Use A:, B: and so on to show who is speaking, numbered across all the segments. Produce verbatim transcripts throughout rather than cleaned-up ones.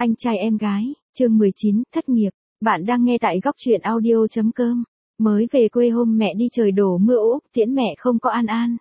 A: Anh trai em gái, chương mười chín, thất nghiệp. Bạn đang nghe tại góc truyện audio chấm com. Mới về quê hôm mẹ đi trời đổ mưa Úc tiễn mẹ không có An An.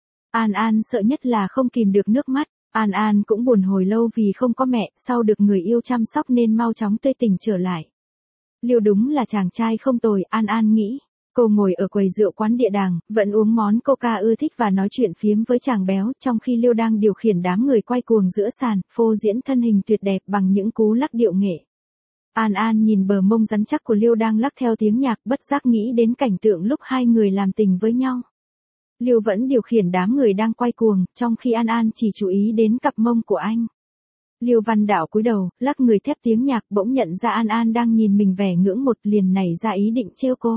A: An An sợ nhất là không kìm được nước mắt. An An cũng buồn hồi lâu vì không có mẹ, sau được người yêu chăm sóc nên mau chóng tươi tỉnh trở lại. Liêu đúng là chàng trai không tồi, An An nghĩ. Cô ngồi ở quầy rượu quán địa đàng, vẫn uống món coca ưa thích và nói chuyện phiếm với chàng béo, trong khi Liêu đang điều khiển đám người quay cuồng giữa sàn, phô diễn thân hình tuyệt đẹp bằng những cú lắc điệu nghệ. An An nhìn bờ mông rắn chắc của Liêu đang lắc theo tiếng nhạc, bất giác nghĩ đến cảnh tượng lúc hai người làm tình với nhau. Liêu vẫn điều khiển đám người đang quay cuồng, trong khi An An chỉ chú ý đến cặp mông của anh. Liêu Văn Đạo cúi đầu, lắc người theo tiếng nhạc, bỗng nhận ra An An đang nhìn mình vẻ ngưỡng một, liền nảy ra ý định trêu cô.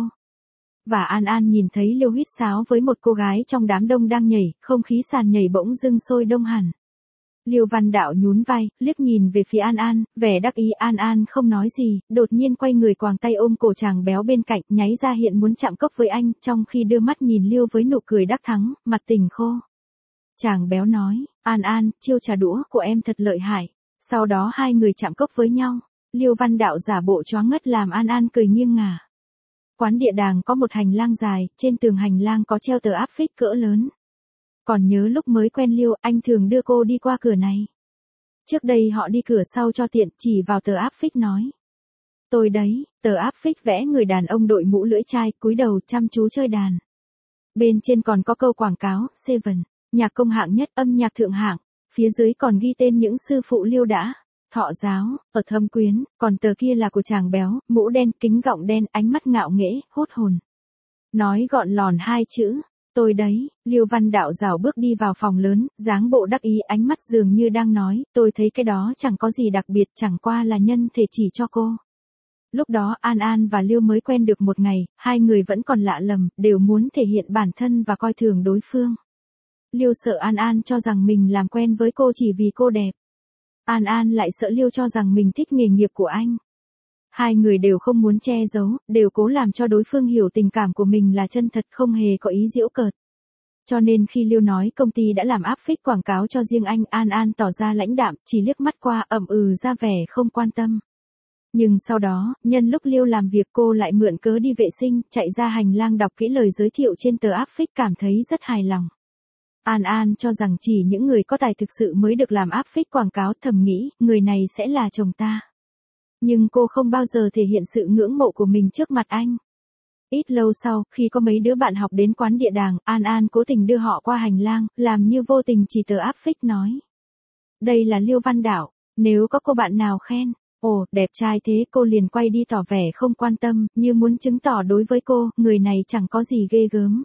A: Và An An nhìn thấy Liêu huýt sáo với một cô gái trong đám đông đang nhảy, không khí sàn nhảy bỗng dưng sôi đông hẳn. Liêu Văn Đạo nhún vai, liếc nhìn về phía An An, vẻ đắc ý. An An không nói gì, đột nhiên quay người quàng tay ôm cổ chàng béo bên cạnh, nháy ra hiện muốn chạm cốc với anh, trong khi đưa mắt nhìn Liêu với nụ cười đắc thắng, mặt tình khô. Chàng béo nói, An An, chiêu trà đũa của em thật lợi hại. Sau đó hai người chạm cốc với nhau. Liêu Văn Đạo giả bộ choáng ngất làm An An cười nghiêng ngả. Quán địa đàng có một hành lang dài, trên tường hành lang có treo tờ áp phích cỡ lớn. Còn nhớ lúc mới quen Liêu, anh thường đưa cô đi qua cửa này. Trước đây họ đi cửa sau cho tiện, chỉ vào tờ áp phích nói. Tôi đấy, tờ áp phích vẽ người đàn ông đội mũ lưỡi chai, cúi đầu chăm chú chơi đàn. Bên trên còn có câu quảng cáo, Seven, nhạc công hạng nhất, âm nhạc thượng hạng. Phía dưới còn ghi tên những sư phụ Liêu đã thọ giáo, ở Thâm Quyến, còn tờ kia là của chàng béo, mũ đen, kính gọng đen, ánh mắt ngạo nghễ, hốt hồn. Nói gọn lòn hai chữ, tôi đấy. Liêu Văn Đạo rảo bước đi vào phòng lớn, dáng bộ đắc ý, ánh mắt dường như đang nói, tôi thấy cái đó chẳng có gì đặc biệt, chẳng qua là nhân thể chỉ cho cô. Lúc đó An An và Liêu mới quen được một ngày, hai người vẫn còn lạ lầm, đều muốn thể hiện bản thân và coi thường đối phương. Liêu sợ An An cho rằng mình làm quen với cô chỉ vì cô đẹp. An An lại sợ Liêu cho rằng mình thích nghề nghiệp của anh. Hai người đều không muốn che giấu, đều cố làm cho đối phương hiểu tình cảm của mình là chân thật, không hề có ý giễu cợt. Cho nên khi Liêu nói công ty đã làm áp phích quảng cáo cho riêng anh, An An tỏ ra lãnh đạm, chỉ liếc mắt qua, ậm ừ ra vẻ không quan tâm. Nhưng sau đó, nhân lúc Liêu làm việc, cô lại mượn cớ đi vệ sinh, chạy ra hành lang đọc kỹ lời giới thiệu trên tờ áp phích, cảm thấy rất hài lòng. An An cho rằng chỉ những người có tài thực sự mới được làm áp phích quảng cáo, thầm nghĩ, người này sẽ là chồng ta. Nhưng cô không bao giờ thể hiện sự ngưỡng mộ của mình trước mặt anh. Ít lâu sau, khi có mấy đứa bạn học đến quán địa đàng, An An cố tình đưa họ qua hành lang, làm như vô tình chỉ tờ áp phích nói. Đây là Liêu Văn Đạo, nếu có cô bạn nào khen, ồ, đẹp trai thế, cô liền quay đi tỏ vẻ không quan tâm, như muốn chứng tỏ đối với cô, người này chẳng có gì ghê gớm.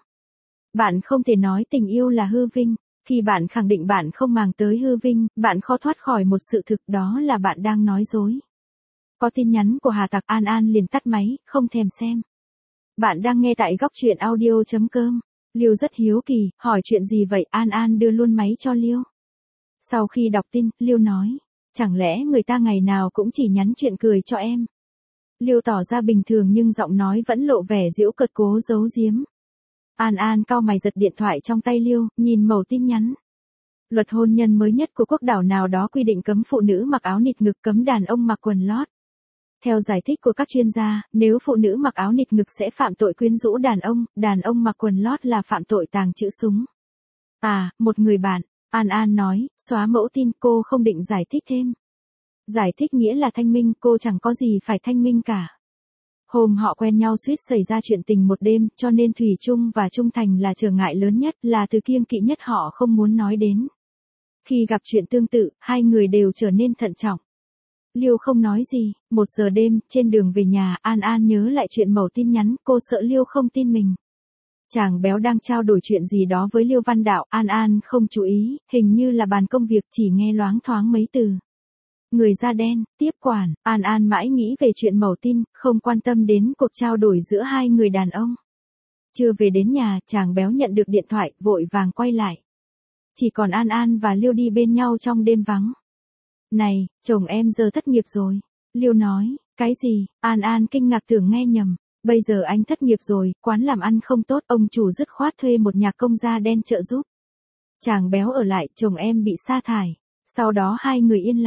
A: Bạn không thể nói tình yêu là hư vinh. Khi bạn khẳng định bạn không màng tới hư vinh, bạn khó thoát khỏi một sự thực, đó là bạn đang nói dối. Có tin nhắn của Hà Tặc. An An liền tắt máy, không thèm xem. Bạn đang nghe tại góc truyện audio chấm com. Liêu rất hiếu kỳ, hỏi chuyện gì vậy? An An đưa luôn máy cho Liêu. Sau khi đọc tin, Liêu nói, chẳng lẽ người ta ngày nào cũng chỉ nhắn chuyện cười cho em? Liêu tỏ ra bình thường nhưng giọng nói vẫn lộ vẻ giễu cợt, cố giấu giếm. An An cau mày giật điện thoại trong tay Liêu, nhìn mẩu tin nhắn. Luật hôn nhân mới nhất của quốc đảo nào đó quy định cấm phụ nữ mặc áo nịt ngực, cấm đàn ông mặc quần lót. Theo giải thích của các chuyên gia, nếu phụ nữ mặc áo nịt ngực sẽ phạm tội quyến rũ đàn ông, đàn ông mặc quần lót là phạm tội tàng trữ súng. À, một người bạn, An An nói, xóa mẫu tin, cô không định giải thích thêm. Giải thích nghĩa là thanh minh, cô chẳng có gì phải thanh minh cả. Hôm họ quen nhau suýt xảy ra chuyện tình một đêm, cho nên thủy chung và trung thành là trở ngại lớn nhất, là thứ kiêng kỵ nhất họ không muốn nói đến. Khi gặp chuyện tương tự, hai người đều trở nên thận trọng. Liêu không nói gì. Một giờ đêm, trên đường về nhà, An An nhớ lại chuyện mẩu tin nhắn, cô sợ Liêu không tin mình. Chàng béo đang trao đổi chuyện gì đó với Liêu Văn Đạo, An An không chú ý, hình như là bàn công việc, chỉ nghe loáng thoáng mấy từ. Người da đen, tiếp quản. An An mãi nghĩ về chuyện mẩu tin, không quan tâm đến cuộc trao đổi giữa hai người đàn ông. Chưa về đến nhà, chàng béo nhận được điện thoại, vội vàng quay lại. Chỉ còn An An và Liêu đi bên nhau trong đêm vắng. Này, chồng em giờ thất nghiệp rồi. Liêu nói, cái gì? An An kinh ngạc tưởng nghe nhầm. Bây giờ anh thất nghiệp rồi, quán làm ăn không tốt, ông chủ dứt khoát thuê một nhạc công da đen trợ giúp. Chàng béo ở lại, chồng em bị sa thải. Sau đó hai người yên lặng.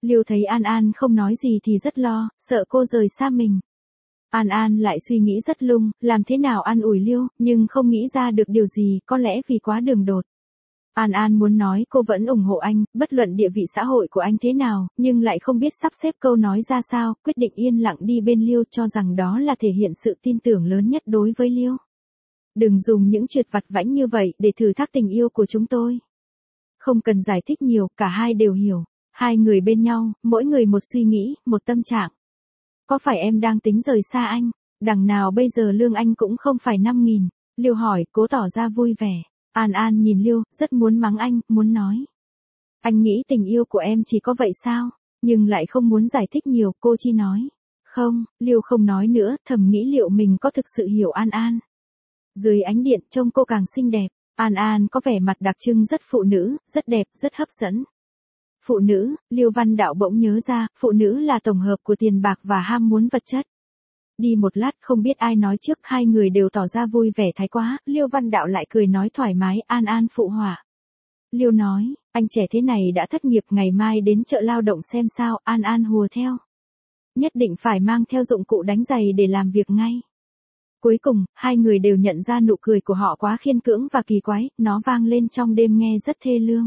A: Liêu thấy An An không nói gì thì rất lo, sợ cô rời xa mình. An An lại suy nghĩ rất lung, làm thế nào an ủi Liêu, nhưng không nghĩ ra được điều gì, có lẽ vì quá đường đột. An An muốn nói cô vẫn ủng hộ anh, bất luận địa vị xã hội của anh thế nào, nhưng lại không biết sắp xếp câu nói ra sao, quyết định yên lặng đi bên Liêu cho rằng đó là thể hiện sự tin tưởng lớn nhất đối với Liêu. Đừng dùng những chuyện vặt vãnh như vậy để thử thách tình yêu của chúng tôi. Không cần giải thích nhiều, cả hai đều hiểu. Hai người bên nhau, mỗi người một suy nghĩ, một tâm trạng. Có phải em đang tính rời xa anh? Đằng nào bây giờ lương anh cũng không phải năm nghìn. Liêu hỏi, cố tỏ ra vui vẻ. An An nhìn Liêu, rất muốn mắng anh, muốn nói. Anh nghĩ tình yêu của em chỉ có vậy sao? Nhưng lại không muốn giải thích nhiều, cô chỉ nói. Không, Liêu không nói nữa, thầm nghĩ liệu mình có thực sự hiểu An An. Dưới ánh điện trông cô càng xinh đẹp. An An có vẻ mặt đặc trưng rất phụ nữ, rất đẹp, rất hấp dẫn. Phụ nữ, Liêu Văn Đạo bỗng nhớ ra, phụ nữ là tổng hợp của tiền bạc và ham muốn vật chất. Đi một lát không biết ai nói trước, hai người đều tỏ ra vui vẻ thái quá, Liêu Văn Đạo lại cười nói thoải mái, An An phụ họa. Liêu nói, anh trẻ thế này đã thất nghiệp, ngày mai đến chợ lao động xem sao, An An hùa theo. Nhất định phải mang theo dụng cụ đánh giày để làm việc ngay. Cuối cùng, hai người đều nhận ra nụ cười của họ quá khiên cưỡng và kỳ quái, nó vang lên trong đêm nghe rất thê lương.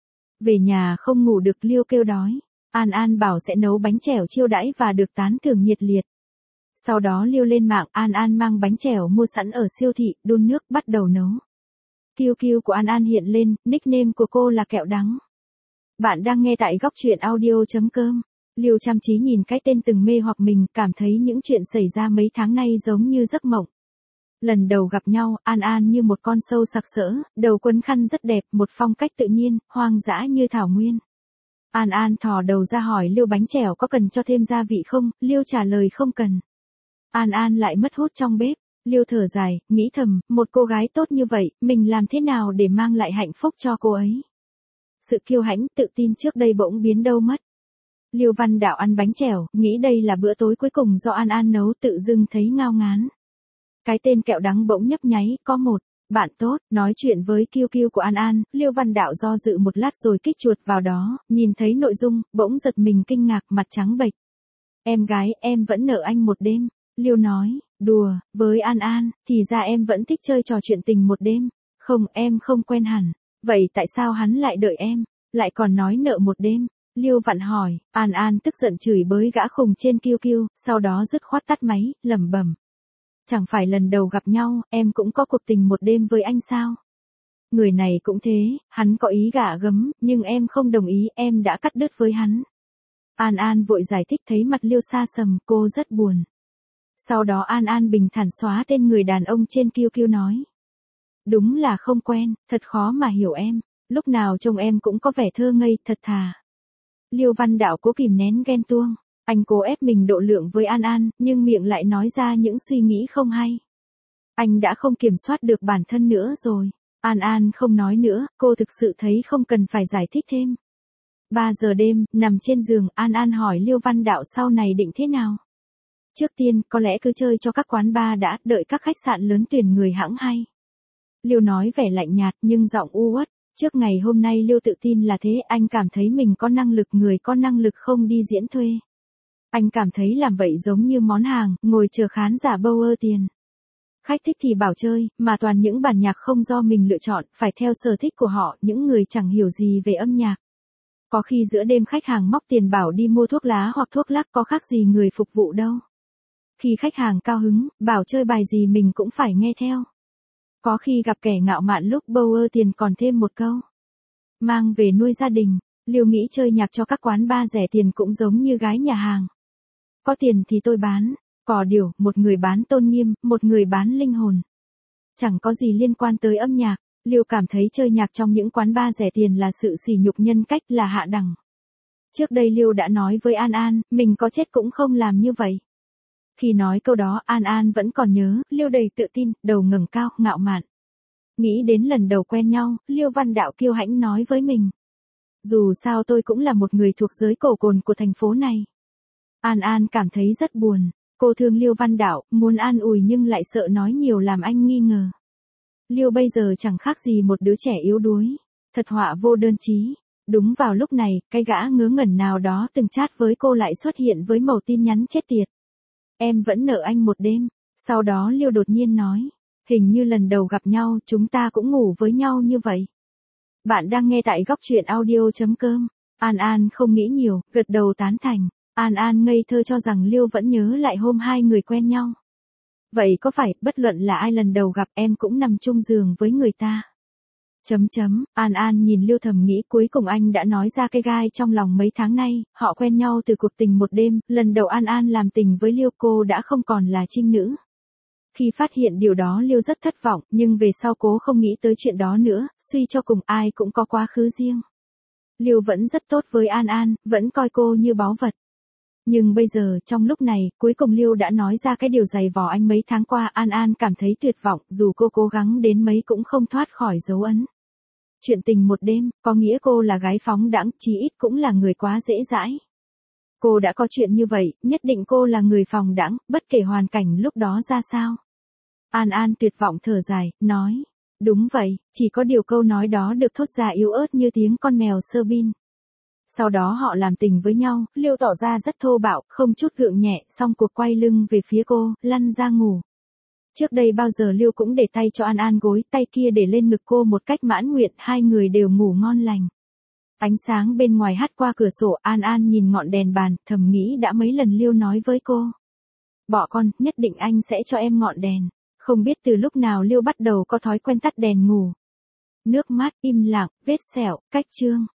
A: Về nhà không ngủ được, Liêu kêu đói. An An bảo sẽ nấu bánh chèo chiêu đãi và được tán thưởng nhiệt liệt. Sau đó Liêu lên mạng, An An mang bánh chèo mua sẵn ở siêu thị, đun nước bắt đầu nấu. Q Q của An An hiện lên, nickname của cô là Kẹo Đắng. Bạn đang nghe tại góc truyện audio chấm com. Liêu chăm chí nhìn cái tên từng mê hoặc mình, cảm thấy những chuyện xảy ra mấy tháng nay giống như giấc mộng. Lần đầu gặp nhau, An An như một con sâu sặc sỡ, đầu quấn khăn rất đẹp, một phong cách tự nhiên, hoang dã như thảo nguyên. An An thò đầu ra hỏi Liêu bánh chèo có cần cho thêm gia vị không, Liêu trả lời không cần. An An lại mất hút trong bếp, Liêu thở dài, nghĩ thầm, một cô gái tốt như vậy, mình làm thế nào để mang lại hạnh phúc cho cô ấy. Sự kiêu hãnh, tự tin trước đây bỗng biến đâu mất. Liêu Văn Đạo ăn bánh chèo, nghĩ đây là bữa tối cuối cùng do An An nấu, tự dưng thấy ngao ngán. Cái tên Kẹo Đắng bỗng nhấp nháy, có một bạn tốt, nói chuyện với Q Q của An An, Liêu Văn Đạo do dự một lát rồi kích chuột vào đó, nhìn thấy nội dung, bỗng giật mình kinh ngạc, mặt trắng bệch. Em gái, em vẫn nợ anh một đêm. Liêu nói, đùa, với An An, thì ra em vẫn thích chơi trò chuyện tình một đêm. Không, em không quen hẳn. Vậy tại sao hắn lại đợi em, lại còn nói nợ một đêm? Liêu vặn hỏi, An An tức giận chửi bới gã khùng trên Q Q, sau đó dứt khoát tắt máy, lẩm bẩm. Chẳng phải lần đầu gặp nhau, em cũng có cuộc tình một đêm với anh sao? Người này cũng thế, hắn có ý gả gấm, nhưng em không đồng ý, em đã cắt đứt với hắn. An An vội giải thích, thấy mặt Liêu xa sầm, cô rất buồn. Sau đó An An bình thản xóa tên người đàn ông trên Q Q nói. Đúng là không quen, thật khó mà hiểu em, lúc nào trông em cũng có vẻ thơ ngây, thật thà. Liêu Văn Đạo cố kìm nén ghen tuông. Anh cố ép mình độ lượng với An An, nhưng miệng lại nói ra những suy nghĩ không hay. Anh đã không kiểm soát được bản thân nữa rồi. An An không nói nữa, cô thực sự thấy không cần phải giải thích thêm. ba giờ đêm, nằm trên giường, An An hỏi Liêu Văn Đạo sau này định thế nào. Trước tiên, có lẽ cứ chơi cho các quán bar đã, đợi các khách sạn lớn tuyển người hãng hay. Liêu nói vẻ lạnh nhạt nhưng giọng u uất. Trước ngày hôm nay Liêu tự tin là thế, anh cảm thấy mình có năng lực, người có năng lực không đi diễn thuê. Anh cảm thấy làm vậy giống như món hàng, ngồi chờ khán giả bâu ơ tiền. Khách thích thì bảo chơi, mà toàn những bản nhạc không do mình lựa chọn, phải theo sở thích của họ, những người chẳng hiểu gì về âm nhạc. Có khi giữa đêm khách hàng móc tiền bảo đi mua thuốc lá hoặc thuốc lắc, có khác gì người phục vụ đâu. Khi khách hàng cao hứng, bảo chơi bài gì mình cũng phải nghe theo. Có khi gặp kẻ ngạo mạn lúc bâu ơ tiền còn thêm một câu. Mang về nuôi gia đình, Liêu nghĩ chơi nhạc cho các quán bar rẻ tiền cũng giống như gái nhà hàng. Có tiền thì tôi bán, có điều, một người bán tôn nghiêm, một người bán linh hồn. Chẳng có gì liên quan tới âm nhạc, Liêu cảm thấy chơi nhạc trong những quán bar rẻ tiền là sự sỉ nhục nhân cách, là hạ đẳng. Trước đây Liêu đã nói với An An, mình có chết cũng không làm như vậy. Khi nói câu đó, An An vẫn còn nhớ, Liêu đầy tự tin, đầu ngẩng cao, ngạo mạn. Nghĩ đến lần đầu quen nhau, Liêu Văn Đạo kiêu hãnh nói với mình. Dù sao tôi cũng là một người thuộc giới cổ cồn của thành phố này. An An cảm thấy rất buồn. Cô thương Liêu Văn Đạo, muốn an ủi nhưng lại sợ nói nhiều làm anh nghi ngờ. Liêu bây giờ chẳng khác gì một đứa trẻ yếu đuối. Thật họa vô đơn chí. Đúng vào lúc này, cái gã ngớ ngẩn nào đó từng chat với cô lại xuất hiện với mẩu tin nhắn chết tiệt. Em vẫn nợ anh một đêm. Sau đó Liêu đột nhiên nói. Hình như lần đầu gặp nhau chúng ta cũng ngủ với nhau như vậy. Bạn đang nghe tại góc truyện audio.com. An An không nghĩ nhiều, gật đầu tán thành. An An ngây thơ cho rằng Liêu vẫn nhớ lại hôm hai người quen nhau. Vậy có phải, bất luận là ai lần đầu gặp em cũng nằm chung giường với người ta? Chấm chấm, An An nhìn Liêu thầm nghĩ cuối cùng anh đã nói ra cái gai trong lòng mấy tháng nay, họ quen nhau từ cuộc tình một đêm, lần đầu An An làm tình với Liêu cô đã không còn là trinh nữ. Khi phát hiện điều đó Liêu rất thất vọng, nhưng về sau cố không nghĩ tới chuyện đó nữa, suy cho cùng ai cũng có quá khứ riêng. Liêu vẫn rất tốt với An An, vẫn coi cô như báu vật. Nhưng bây giờ, trong lúc này, cuối cùng Liêu đã nói ra cái điều dày vò anh mấy tháng qua, An An cảm thấy tuyệt vọng, dù cô cố gắng đến mấy cũng không thoát khỏi dấu ấn. Chuyện tình một đêm, có nghĩa cô là gái phóng đãng, chí ít cũng là người quá dễ dãi. Cô đã có chuyện như vậy, nhất định cô là người phóng đãng, bất kể hoàn cảnh lúc đó ra sao. An An tuyệt vọng thở dài, nói. Đúng vậy, chỉ có điều câu nói đó được thốt ra yếu ớt như tiếng con mèo sơ bin. Sau đó họ làm tình với nhau, Liêu tỏ ra rất thô bạo, không chút gượng nhẹ, xong cuộc quay lưng về phía cô, lăn ra ngủ. Trước đây bao giờ Liêu cũng để tay cho An An gối, tay kia để lên ngực cô một cách mãn nguyện, hai người đều ngủ ngon lành. Ánh sáng bên ngoài hắt qua cửa sổ, An An nhìn ngọn đèn bàn, thầm nghĩ đã mấy lần Liêu nói với cô. Bỏ con, nhất định anh sẽ cho em ngọn đèn. Không biết từ lúc nào Liêu bắt đầu có thói quen tắt đèn ngủ. Nước mắt, im lặng, vết sẹo, cách chương.